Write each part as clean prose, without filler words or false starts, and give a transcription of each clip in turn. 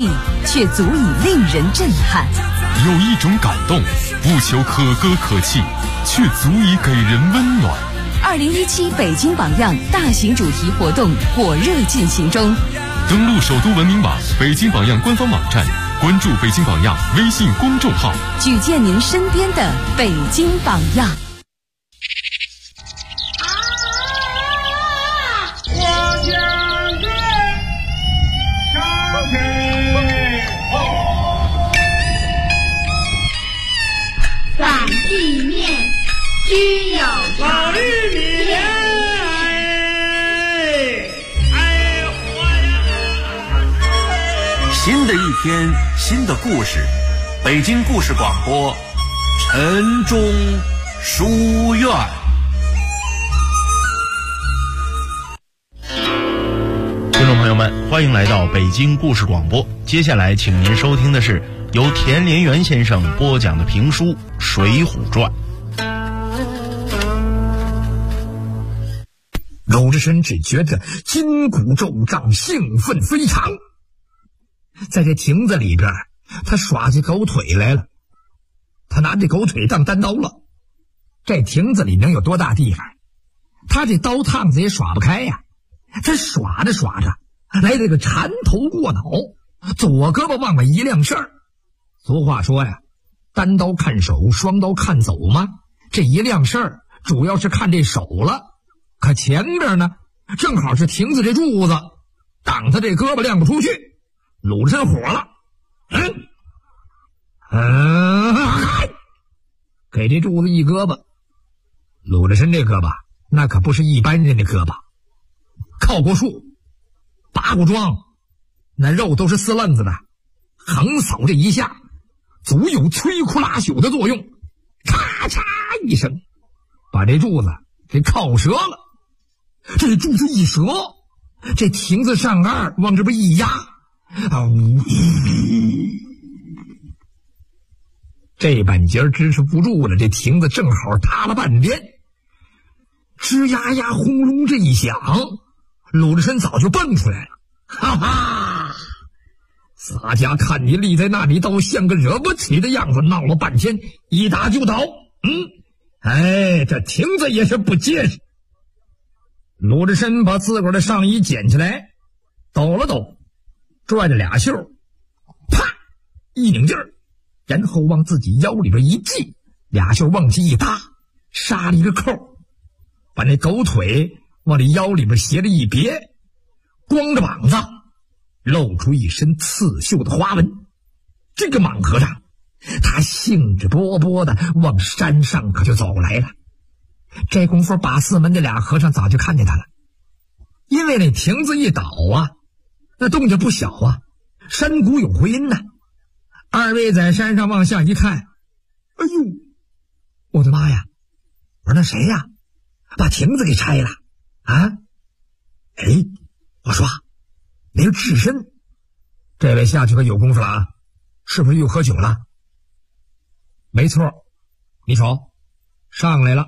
却足以令人震撼。 有一种感动，不求可歌可泣，却足以给人温暖。 2017北京榜样大型主题活动火热进行中， 登录首都文明网、北京榜样官方网站，关注北京榜样微信公众号， 举荐您身边的北京榜样。 在地面需有老玉米莲， 新的一天，新的故事，北京故事广播，晨钟书院。 听众朋友们，欢迎来到北京故事广播。接下来，请您收听的是由田连元先生播讲的评书《水浒传》。 鲁智深只觉得筋骨骤胀，兴奋非常。在这亭子里边，他耍起狗腿来了。他拿这狗腿当单刀了。这亭子里能有多大地方？他这刀趟子也耍不开呀。他耍着耍着，来这个缠头过脑，左胳膊往外一亮事儿。俗话说呀，单刀看手，双刀看走嘛。这一亮事儿，主要是看这手了。可前边呢，正好是亭子这柱子，挡他这胳膊亮不出去。鲁智深火了，给这柱子一胳膊。鲁智深这胳膊那可不是一般人的胳膊，靠过树，拔过桩，那肉都是撕楞子的，横扫这一下足有摧枯拉朽的作用。咔嚓一声，把这柱子给靠折了。这柱子一折，这亭子上岸往这边一压，这半截支持不住了，这亭子正好塌了半边。吱呀呀轰隆这一响，鲁智深早就蹦出来了。哈哈，洒家看你立在那里，倒像个惹不起的样子，闹了半天一打就倒。这亭子也是不结实。鲁智深把自个儿的上衣捡起来，抖了抖，拽着俩袖，啪一拧劲儿，然后往自己腰里边一系，俩袖往起一搭，杀了一个扣，把那狗腿往这腰里边斜着一别，光着膀子，露出一身刺绣的花纹。这个莽和尚他兴致勃勃的往山上可就走来了。这功夫把四门的俩和尚早就看见他了，因为那亭子一倒啊，那动静不小啊，山谷有回音呐。二位在山上往下一看，哎呦，我的妈呀！我说那谁呀，把亭子给拆了啊？我说那是智深，这位下去可有功夫了啊，是不是又喝酒了？没错，你瞅，上来了，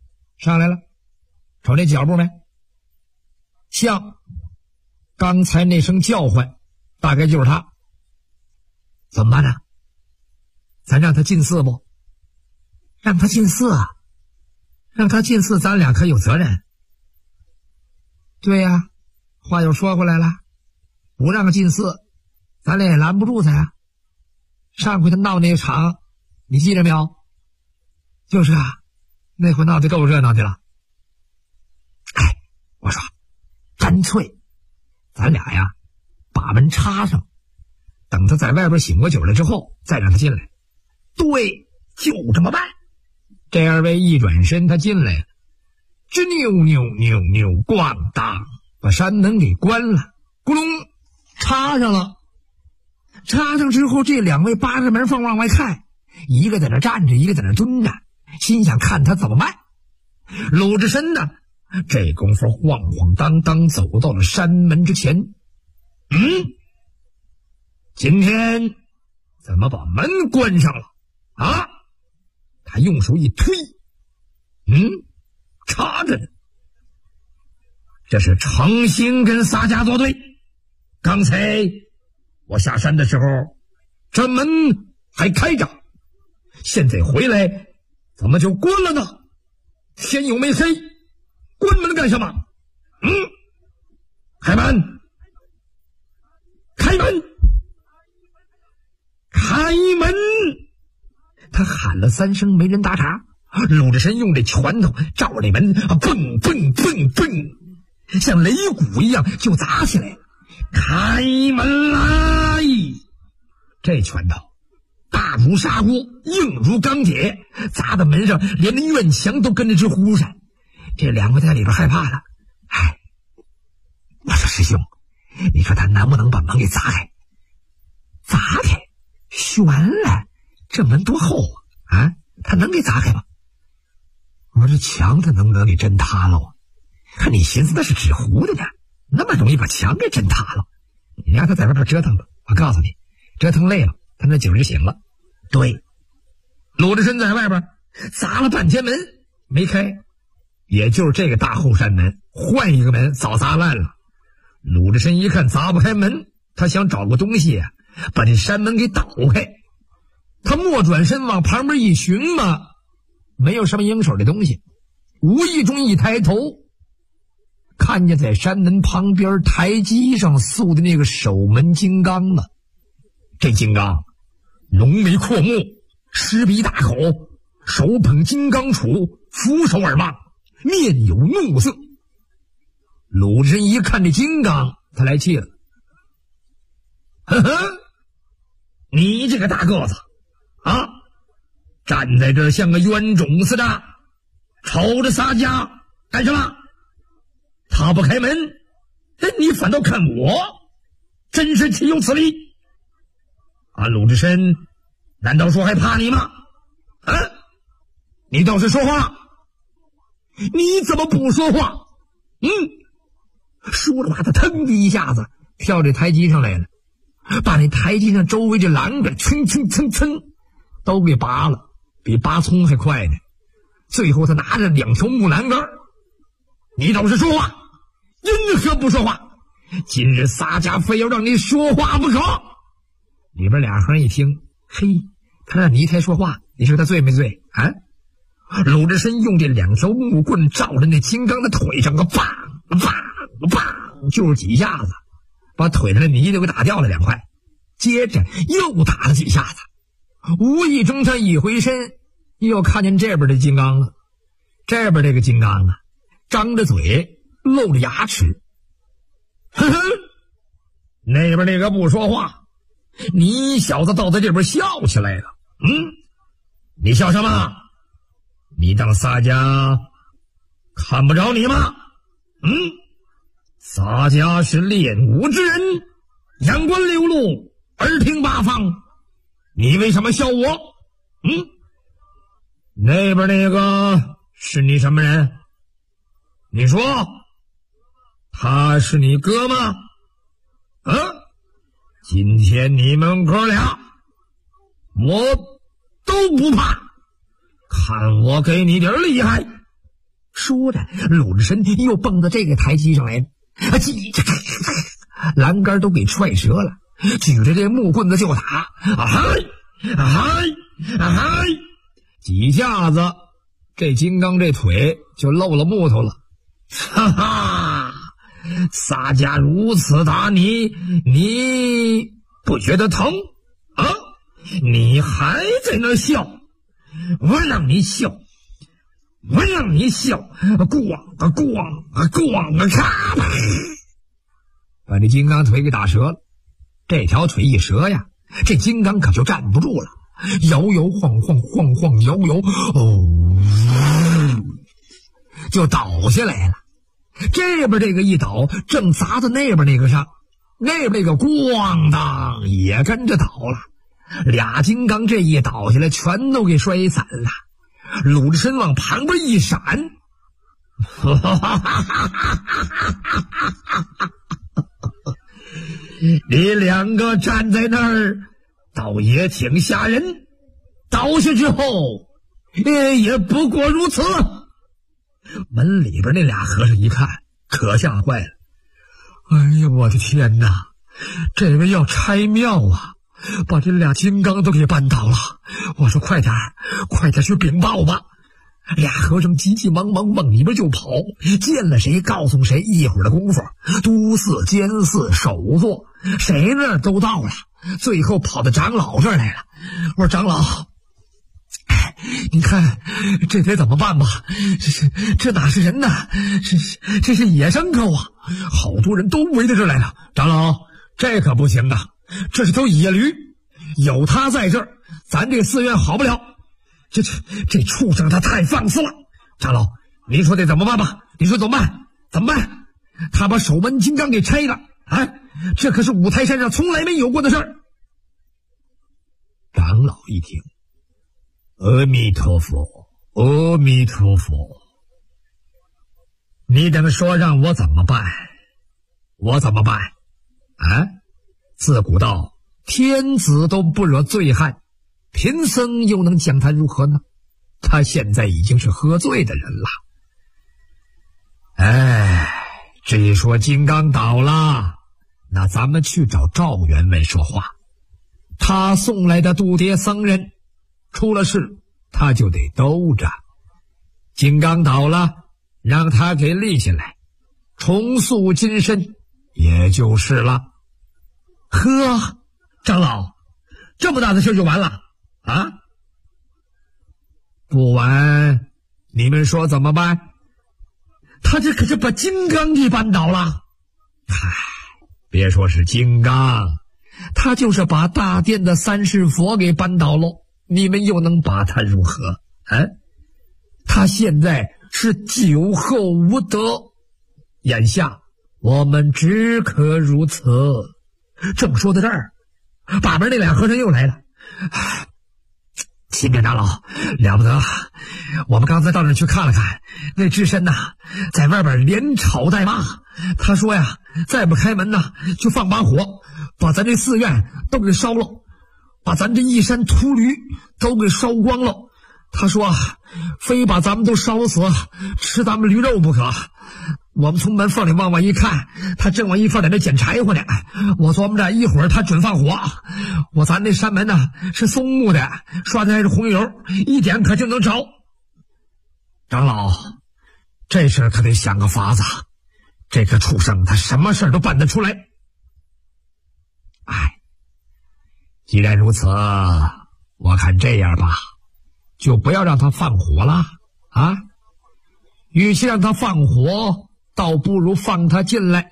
瞅那脚步没？像刚才那声叫唤，大概就是他。怎么办呢？咱让他进寺不？让他进寺啊？让他进寺，咱俩可有责任。对呀，话又说回来了，不让他进寺，咱俩也拦不住他呀。上回他闹那个场，你记着没有？就是啊，那回闹得够热闹的了。我说干脆咱俩呀把门插上，等他在外边醒过酒来之后再让他进来。对，就这么办。这二位一转身，他进来了，吱扭扭扭扭咣当，把山门给关了，咕隆插上了。插上之后，这两位扒着门缝往外看，一个在那站着，一个在那蹲着，心想看他怎么办。鲁智深呢，这功夫晃晃荡荡走到了山门之前。今天怎么把门关上了啊？他用手一推，插着呢。这是诚心跟洒家作对。刚才我下山的时候，这门还开着，现在回来怎么就关了呢？天又没黑，关门干什么？开门！开门！开门！他喊了3声，没人答茬。鲁智深用这拳头照着那门，蹦蹦蹦蹦，像擂鼓一样就砸起来了。开门来！这拳头大如砂锅，硬如钢铁，砸到门上，连那院墙都跟着直呼闪。这两个在里边害怕了。我说师兄，你说他能不能把门给砸开？砸开？悬了，这门多厚啊！他能给砸开吗？我说这墙他能不能给震塌了啊？看你寻思那是纸糊的呢，那么容易把墙给震塌了？你让他在外边折腾吧，我告诉你，折腾累了，他那劲儿就醒了。对，鲁智深在外边砸了半天门没开，也就是这个大后山门，换一个门早砸烂了。鲁智深一看砸不开门，他想找个东西把这山门给倒开。他莫转身往旁边一寻嘛，没有什么应手的东西，无意中一抬头，看见在山门旁边台基上塑的那个守门金刚了。这金刚浓眉阔目，狮鼻大口，手捧金刚杵，俯首而望，面有怒色。鲁智深一看这金刚，他来气了。呵呵，你这个大个子啊，站在这儿像个冤种似的，瞅着洒家干什么？他不开门，你反倒看我，真是岂有此理！鲁智深难道说还怕你吗？你倒是说话！你怎么不说话？说着话，他腾的一下子跳这台基上来了，把那台基上周围这栏杆蹭蹭蹭蹭都给拔了，比拔葱还快呢。最后他拿着2条木栏杆，你倒是说话！因何不说话？今日洒家非要让你说话不可！里边俩和尚一听，嘿，他让你才说话，你说他醉没醉啊？鲁智深用这2条木棍照着那金刚的腿上，梆梆梆，就是几下子，把腿上的泥都给打掉了2块，接着又打了几下子。无意中他一回身，又看见这边的金刚了。这边这个金刚张着嘴，露着牙齿，呵呵，那边那个不说话，你小子倒在这边笑起来了。你笑什么？你当洒家看不着你吗？洒家是练武之人，阳关6路，耳听8方，你为什么笑我？那边那个是你什么人？你说他是你哥吗？今天你们哥俩我都不怕，看我给你点厉害！说着，鲁智深又蹦到这个台基上来了，栏杆都给踹折了，举着这木棍子就打，几下子，这金刚这腿就露了木头了。哈哈，洒家如此打你，你不觉得疼啊？你还在那笑？我让你笑，我让你笑，咣啊咣啊咣啊，咔！把这金刚腿给打折了。这条腿一折呀，这金刚可就站不住了，摇摇晃晃，晃晃摇摇，就倒下来了。这边这个一倒，正砸到那边那个上，那边那个咣当也跟着倒了。俩金刚这一倒下来，全都给摔散了。鲁智深往旁边一闪，你2个站在那儿，倒也挺吓人。倒下之后，也不过如此。门里边那俩和尚一看，可吓坏了。哎呀，我的天哪！ 这位要拆庙啊，把这俩金刚都给绊倒了。我说快点去禀报吧。俩和尚急急忙忙往里边就跑，见了谁告诉谁，一会儿的功夫，都寺、监寺、首座，谁那都到了，最后跑到长老这儿来了。我说长老，您看这得怎么办吧？这哪是人呢？这是野牲口啊！好多人都围到这儿来了。长老，这可不行啊，这是头野驴，有他在这儿，咱这个寺院好不了。这畜生他太放肆了。长老，您说得怎么办吧？你说怎么办？他把守门金刚给拆了啊！这可是五台山上从来没有过的事儿。长老一听，阿弥陀佛，阿弥陀佛。你等说让我怎么办？我怎么办？啊？自古道，天子都不惹醉汉，贫僧又能讲他如何呢？他现在已经是喝醉的人了。只说金刚倒了，那咱们去找赵员外说话。他送来的度牒僧人出了事，他就得兜着。金刚倒了，让他给立起来，重塑金身，也就是了。呵，长老，这么大的事就完了啊？不完，你们说怎么办？他这可是把金刚给扳倒了。别说是金刚，他就是把大殿的三世佛给扳倒了，你们又能把他如何？他现在是酒后无德，眼下我们只可如此。正说到这儿，把门那俩和尚又来了。启禀长老，了不得，我们刚才到那儿去看了看，那智深在外边连吵带骂。他说呀，再不开门就放把火，把咱这寺院都给烧了，把咱这一山秃驴都给烧光了。他说非把咱们都烧死，吃咱们驴肉不可。我们从门缝里往外一看，他正往一块在那捡柴火呢。我琢磨着一会儿他准放火。咱那山门是松木的，刷的还是红油，一点可就能着。长老，这事可得想个法子，这个畜生他什么事都办得出来。既然如此，我看这样吧，就不要让他放火了啊！与其让他放火，倒不如放他进来。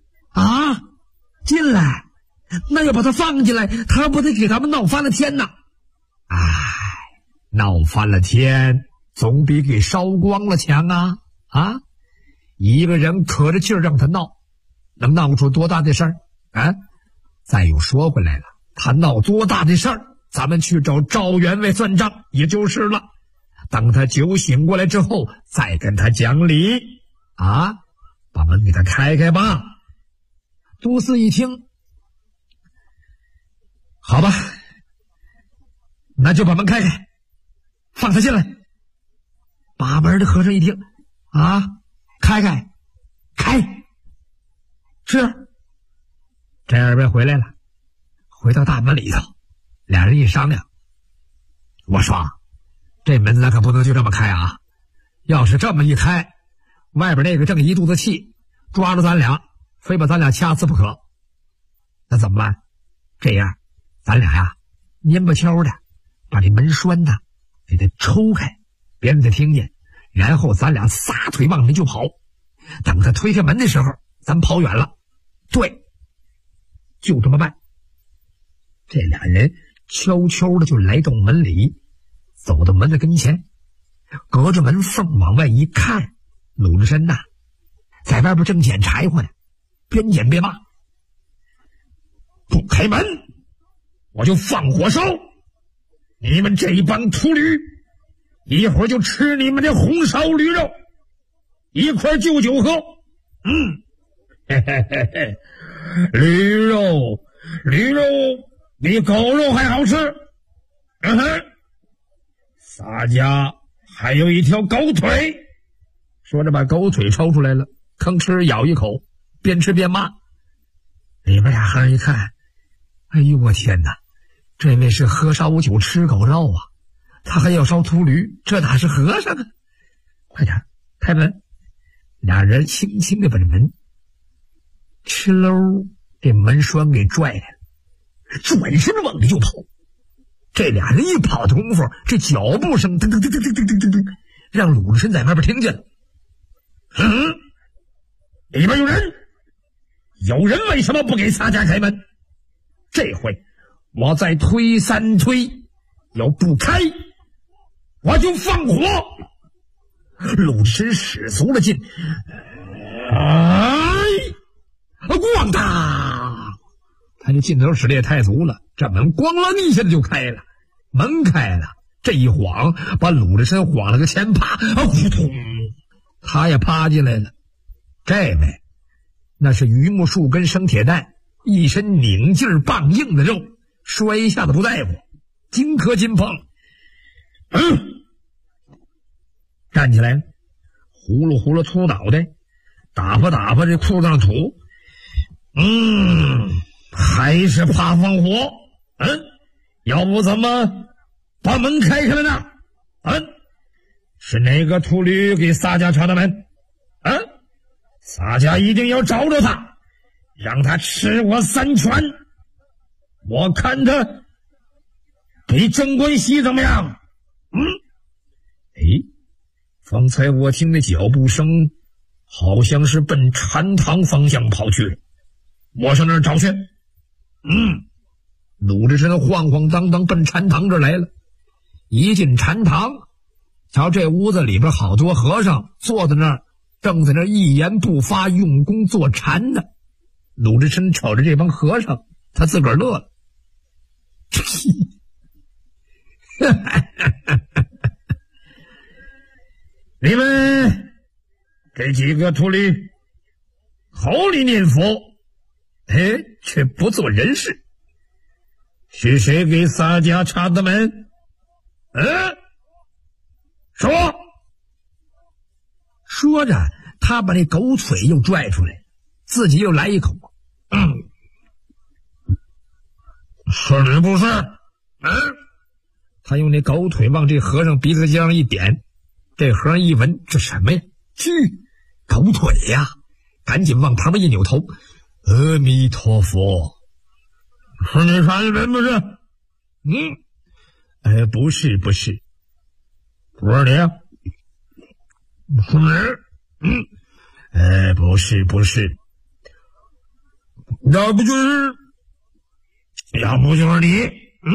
进来？那要把他放进来，他不得给咱们闹翻了天呐？闹翻了天总比给烧光了强啊！一个人可着劲儿让他闹，能闹出多大的事儿啊？再又说回来了，他闹多大的事儿，咱们去找赵员外算账也就是了。等他酒醒过来之后，再跟他讲理把门给他开开吧。都司一听，好吧，那就把门开开，放他进来。把门的和尚一听开，是。这二位回来了，回到大门里头，俩人一商量，我说这门咱可不能就这么开啊！要是这么一开，外边那个正一肚子气，抓住咱俩，非把咱俩掐死不可。那怎么办？这样，咱俩蔫不悄的把这门栓给它抽开，别让他听见，然后咱俩撒腿往里就跑。等他推开门的时候，咱跑远了。对，就这么办。这俩人悄悄的就来到门里，走到门的跟前，隔着门缝往外一看，鲁智深在外边正捡柴火呢，边捡边骂：不开门，我就放火烧！你们这一帮秃驴，一会儿就吃你们这红烧驴肉，一块就酒喝。驴肉比狗肉还好吃。洒家还有一条狗腿。说着把狗腿抽出来了，吭哧咬一口，边吃边骂。 里边俩和尚一看，哎呦我天哪，这位是喝烧酒吃狗肉啊，他还要烧秃驴，这哪是和尚啊？快点开门！俩人轻轻的把这门哧溜，这门栓给拽开了，转身往里就跑。这俩人一跑的功夫，这脚步声噔噔噔噔噔噔噔噔，让鲁智深在外边听见了。里边有人，有人为什么不给洒家开门？这回我再推3推，要不开我就放火。鲁智深使足了劲，咣当！他这劲头使的也太足了，这门咣啷一下子就开了。门开了，这一晃把鲁智深晃了个前趴，扑通，他也趴进来了。这位那是榆木树根生铁蛋，一身拧劲棒硬的肉，摔一下子不在乎，金磕金碰。站起来了，呼噜呼噜秃脑袋，打发打发这裤子上土。还是怕放火。要不怎么把门开开了呢？是哪个秃驴给洒家插的门？洒家一定要找着他，让他吃我3拳。我看他比镇关西怎么样？方才我听那脚步声好像是奔禅堂方向跑去了，我上那儿找去。鲁智深晃晃荡荡奔禅堂这儿来了。一进禅堂，瞧这屋子里边好多和尚坐在那儿，正在那儿一言不发用功坐禅呢。鲁智深瞅着这帮和尚，他自个儿乐了。你们这几个秃驴口里念佛，却不做人事，是谁给洒家插的门？说着他把那狗腿又拽出来，自己又来一口。是你不是？他用那狗腿往这和尚鼻子尖上一点，这和尚一闻，这什么呀？狗腿呀！赶紧往旁边一扭头，阿弥陀佛。是你杀的人不是？不是。不是你啊？是你？不是。要不就是你？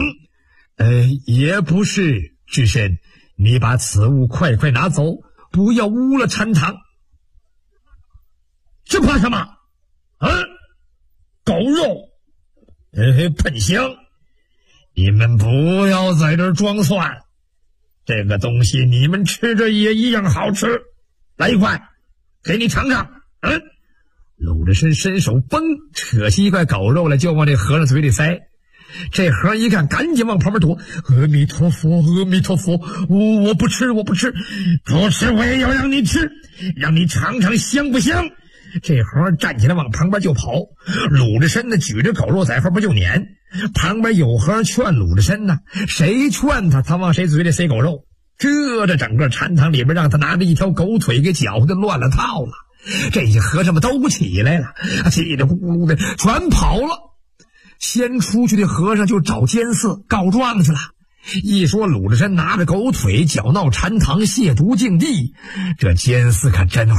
也不是。智深，你把此物快拿走，不要污了禅堂。这怕什么？狗肉，喷香！你们不要在这儿装蒜，这个东西你们吃着也一样好吃。来一块，给你尝尝。鲁智深伸手嘣，扯起一块狗肉来，就往这和尚嘴里塞。这和尚一看，赶紧往旁边躲。阿弥陀佛，我不吃，不吃我也要让你吃，让你尝尝香不香。这和尚站起来往旁边就跑，鲁智深呢举着狗肉在后边就撵。旁边有和尚劝鲁智深呢，谁劝他，他往谁嘴里塞狗肉。这整个禅堂里边让他拿着一条狗腿给搅和的乱了套了。这些和尚们都起来了，叽里咕噜的全跑了。先出去的和尚就找监寺告状去了。一说鲁智深拿着狗腿搅闹禅堂，亵渎禁地，这监寺可真